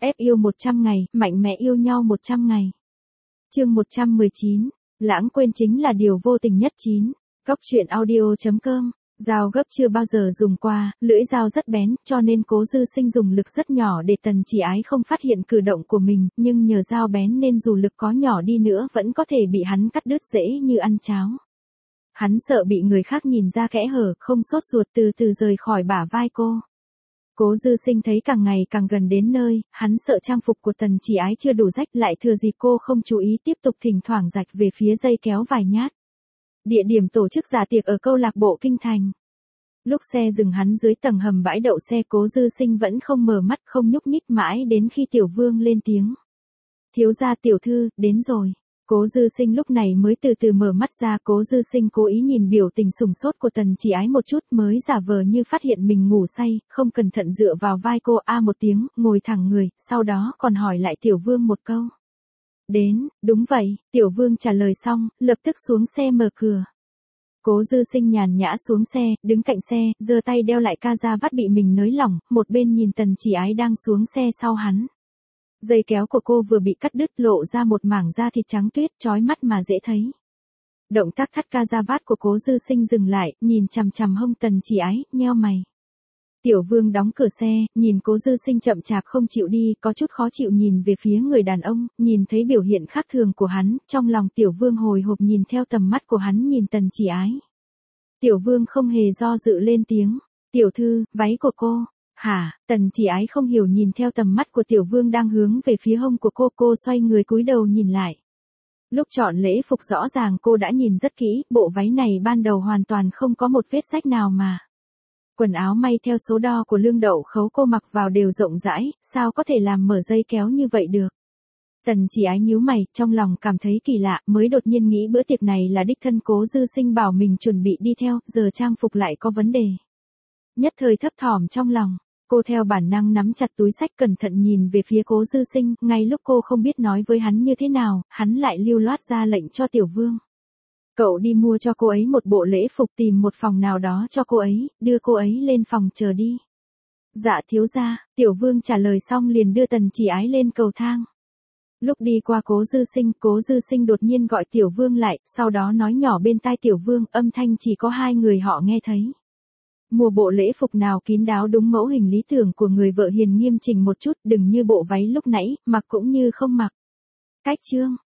Ép yêu 100 ngày, mạnh mẽ yêu nhau 100 ngày. Chương 119, lãng quên chính là điều vô tình nhất. Góc truyện audio.com. Dao gấp chưa bao giờ dùng qua, lưỡi dao rất bén, cho nên Cố Dư Sinh dùng lực rất nhỏ để Tần Chỉ Ái không phát hiện cử động của mình, nhưng nhờ dao bén nên dù lực có nhỏ đi nữa vẫn có thể bị hắn cắt đứt dễ như ăn cháo. Hắn sợ bị người khác nhìn ra kẽ hở, không sốt ruột từ từ rời khỏi bả vai cô. Cố Dư Sinh thấy càng ngày càng gần đến nơi, hắn sợ trang phục của Tần Chỉ Ái chưa đủ rách, lại thừa dịp cô không chú ý tiếp tục thỉnh thoảng rạch về phía dây kéo vài nhát. Địa điểm tổ chức dạ tiệc ở câu lạc bộ Kinh Thành. Lúc xe dừng hắn dưới tầng hầm bãi đậu xe, Cố Dư Sinh vẫn không mở mắt, không nhúc nhích mãi đến khi Tiểu Vương lên tiếng. Thiếu gia tiểu thư, đến rồi. Cố Dư Sinh lúc này mới từ từ mở mắt ra. Cố Dư Sinh cố ý nhìn biểu tình sùng sốt của Tần Chỉ Ái một chút, mới giả vờ như phát hiện mình ngủ say, không cẩn thận dựa vào vai cô một tiếng, ngồi thẳng người, sau đó còn hỏi lại Tiểu Vương một câu. Đến, đúng vậy, Tiểu Vương trả lời xong, lập tức xuống xe mở cửa. Cố Dư Sinh nhàn nhã xuống xe, đứng cạnh xe, giơ tay đeo lại ca da vắt bị mình nới lỏng, một bên nhìn Tần Chỉ Ái đang xuống xe sau hắn. Dây kéo của cô vừa bị cắt đứt, lộ ra một mảng da thịt trắng tuyết, chói mắt mà dễ thấy. Động tác thắt ca da vát của Cố Dư Sinh dừng lại, nhìn chằm chằm hông Tần Chỉ Ái, nheo mày. Tiểu Vương đóng cửa xe, nhìn Cố Dư Sinh chậm chạp không chịu đi, có chút khó chịu nhìn về phía người đàn ông, nhìn thấy biểu hiện khác thường của hắn, trong lòng Tiểu Vương hồi hộp nhìn theo tầm mắt của hắn nhìn Tần Chỉ Ái. Tiểu Vương không hề do dự lên tiếng, tiểu thư, váy của cô. Hả? Tần Chỉ Ái không hiểu nhìn theo tầm mắt của Tiểu Vương đang hướng về phía hông của cô xoay người cúi đầu nhìn lại. Lúc chọn lễ phục rõ ràng cô đã nhìn rất kỹ, bộ váy này ban đầu hoàn toàn không có một vết rách nào mà. Quần áo may theo số đo của Lương Đậu Khấu cô mặc vào đều rộng rãi, sao có thể làm mở dây kéo như vậy được? Tần Chỉ Ái nhíu mày, trong lòng cảm thấy kỳ lạ, mới đột nhiên nghĩ bữa tiệc này là đích thân Cố Dư Sinh bảo mình chuẩn bị đi theo, giờ trang phục lại có vấn đề. Nhất thời thấp thỏm trong lòng, cô theo bản năng nắm chặt túi xách cẩn thận nhìn về phía Cố Dư Sinh, ngay lúc cô không biết nói với hắn như thế nào, hắn lại lưu loát ra lệnh cho Tiểu Vương. Cậu đi mua cho cô ấy một bộ lễ phục, tìm một phòng nào đó cho cô ấy, đưa cô ấy lên phòng chờ đi. Dạ thiếu gia, Tiểu Vương trả lời xong liền đưa Tần Chỉ Ái lên cầu thang. Lúc đi qua Cố Dư Sinh đột nhiên gọi Tiểu Vương lại, sau đó nói nhỏ bên tai Tiểu Vương, âm thanh chỉ có hai người họ nghe thấy. Mua bộ lễ phục nào kín đáo đúng mẫu hình lý tưởng của người vợ hiền nghiêm chỉnh một chút, đừng như bộ váy lúc nãy, mặc cũng như không mặc. Cách chương,